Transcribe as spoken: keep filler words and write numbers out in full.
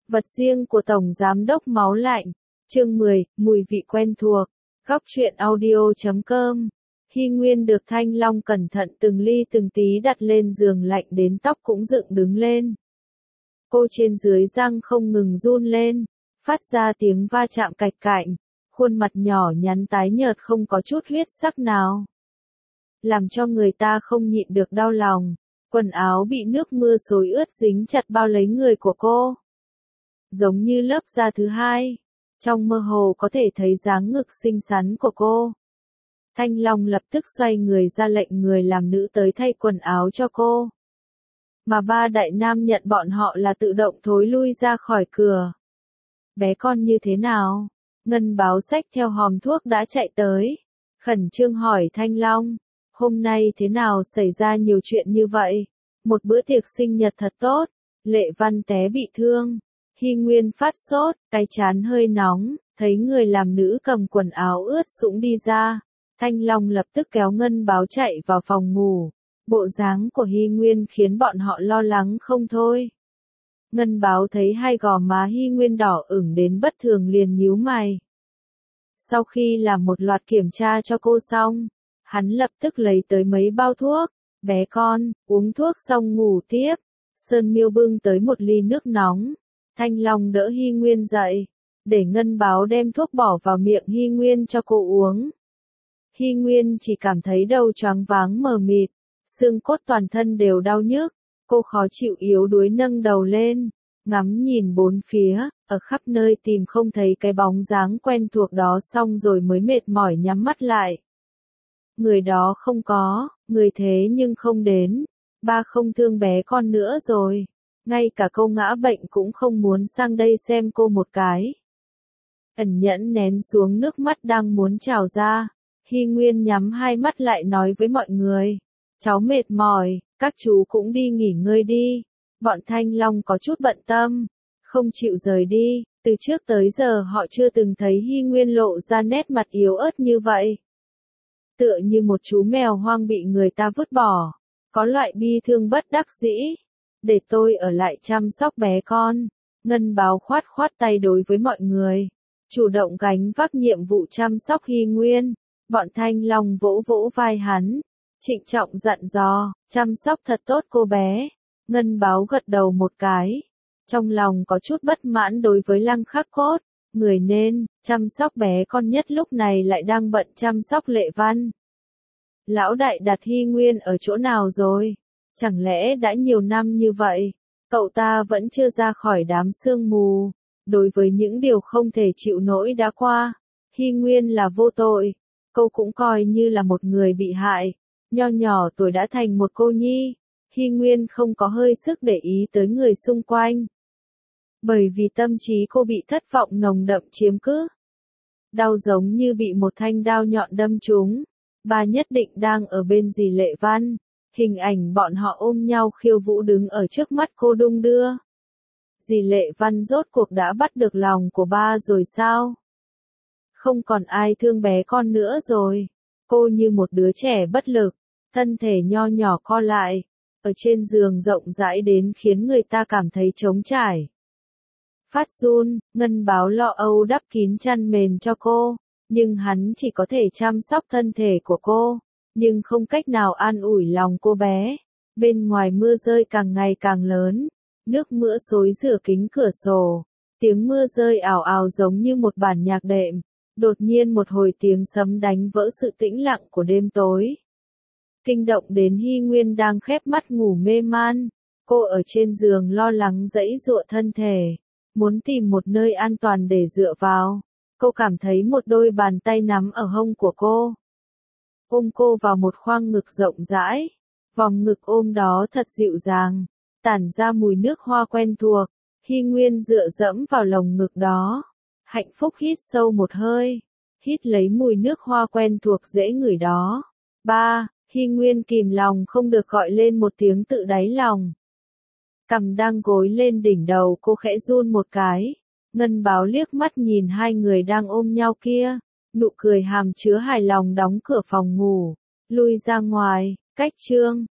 Vật riêng của Tổng Giám đốc Máu Lạnh. Chương mười, mùi vị quen thuộc. Góc truyện audio chấm com. Hy Nguyên được Thanh Long cẩn thận từng ly từng tí đặt lên giường lạnh đến tóc cũng dựng đứng lên. Cô trên dưới răng không ngừng run lên, phát ra tiếng va chạm cạch cạnh, khuôn mặt nhỏ nhắn tái nhợt không có chút huyết sắc nào. Làm cho người ta không nhịn được đau lòng, quần áo bị nước mưa xối ướt dính chặt bao lấy người của cô. Giống như lớp da thứ hai, trong mơ hồ có thể thấy dáng ngực xinh xắn của cô. Thanh Long lập tức xoay người ra lệnh người làm nữ tới thay quần áo cho cô. Mà ba đại nam nhận bọn họ là tự động thối lui ra khỏi cửa. Bé con như thế nào? Ngân Báo xách theo hòm thuốc đã chạy tới, khẩn trương hỏi Thanh Long, hôm nay thế nào xảy ra nhiều chuyện như vậy? Một bữa tiệc sinh nhật thật tốt, Lệ Văn té bị thương, Hy Nguyên phát sốt, cái trán hơi nóng, thấy người làm nữ cầm quần áo ướt sũng đi ra, Thanh Long lập tức kéo Ngân Báo chạy vào phòng ngủ. Bộ dáng của Hy Nguyên khiến bọn họ lo lắng không thôi. Ngân Báo thấy hai gò má Hy Nguyên đỏ ửng đến bất thường liền nhíu mày. Sau khi làm một loạt kiểm tra cho cô xong, hắn lập tức lấy tới mấy bao thuốc. Bé con, uống thuốc xong ngủ tiếp. Sơn Miêu bưng tới một ly nước nóng. Thanh Long đỡ Hy Nguyên dậy, để Ngân Báo đem thuốc bỏ vào miệng Hy Nguyên cho cô uống. Hy Nguyên chỉ cảm thấy đầu choáng váng mờ mịt, xương cốt toàn thân đều đau nhức, cô khó chịu yếu đuối nâng đầu lên, ngắm nhìn bốn phía, ở khắp nơi tìm không thấy cái bóng dáng quen thuộc đó xong rồi mới mệt mỏi nhắm mắt lại. Người đó không có, người thế nhưng không đến, ba không thương bé con nữa rồi, ngay cả câu ngã bệnh cũng không muốn sang đây xem cô một cái. Ẩn nhẫn nén xuống nước mắt đang muốn trào ra, Hy Nguyên nhắm hai mắt lại nói với mọi người. Cháu mệt mỏi, các chú cũng đi nghỉ ngơi đi. Bọn Thanh Long có chút bận tâm, không chịu rời đi, từ trước tới giờ họ chưa từng thấy Hy Nguyên lộ ra nét mặt yếu ớt như vậy. Tựa như một chú mèo hoang bị người ta vứt bỏ, có loại bi thương bất đắc dĩ. Để tôi ở lại chăm sóc bé con. Ngân Báo khoát khoát tay đối với mọi người, chủ động gánh vác nhiệm vụ chăm sóc Hy Nguyên. Bọn Thanh Long vỗ vỗ vai hắn, trịnh trọng dặn dò, chăm sóc thật tốt cô bé. Ngân Báo gật đầu một cái, trong lòng có chút bất mãn đối với Lăng Khắc Cốt, người nên chăm sóc bé con nhất lúc này lại đang bận chăm sóc Lệ Văn. Lão đại đặt Hy Nguyên ở chỗ nào rồi? Chẳng lẽ đã nhiều năm như vậy, cậu ta vẫn chưa ra khỏi đám sương mù? Đối với những điều không thể chịu nổi đã qua, Hy Nguyên là vô tội, cô cũng coi như là một người bị hại. Nho nhỏ tuổi đã thành một cô nhi, Hy Nguyên không có hơi sức để ý tới người xung quanh. Bởi vì tâm trí cô bị thất vọng nồng đậm chiếm cứ. Đau giống như bị một thanh đao nhọn đâm trúng. Bà nhất định đang ở bên dì Lệ Văn. Hình ảnh bọn họ ôm nhau khiêu vũ đứng ở trước mắt cô đung đưa. Dì Lệ Văn rốt cuộc đã bắt được lòng của ba rồi sao? Không còn ai thương bé con nữa rồi. Cô như một đứa trẻ bất lực, thân thể nho nhỏ co lại, ở trên giường rộng rãi đến khiến người ta cảm thấy trống trải. Phát run, Ngân Báo lo âu đắp kín chăn mền cho cô, nhưng hắn chỉ có thể chăm sóc thân thể của cô, nhưng không cách nào an ủi lòng cô bé. Bên ngoài mưa rơi càng ngày càng lớn, nước mưa xối rửa kính cửa sổ, tiếng mưa rơi ào ào giống như một bản nhạc đệm. Đột nhiên một hồi tiếng sấm đánh vỡ sự tĩnh lặng của đêm tối. Kinh động đến Hy Nguyên đang khép mắt ngủ mê man. Cô ở trên giường lo lắng giãy giụa thân thể, muốn tìm một nơi an toàn để dựa vào. Cô cảm thấy một đôi bàn tay nắm ở hông của cô, ôm cô vào một khoang ngực rộng rãi. Vòng ngực ôm đó thật dịu dàng, tản ra mùi nước hoa quen thuộc. Hy Nguyên dựa dẫm vào lồng ngực đó. Hạnh phúc hít sâu một hơi, hít lấy mùi nước hoa quen thuộc dễ ngửi đó. Ba, Hy Nguyên kìm lòng không được gọi lên một tiếng tự đáy lòng. Cằm đang gối lên đỉnh đầu cô khẽ run một cái. Ngân Báo liếc mắt nhìn hai người đang ôm nhau kia, nụ cười hàm chứa hài lòng đóng cửa phòng ngủ, lui ra ngoài, cách chương.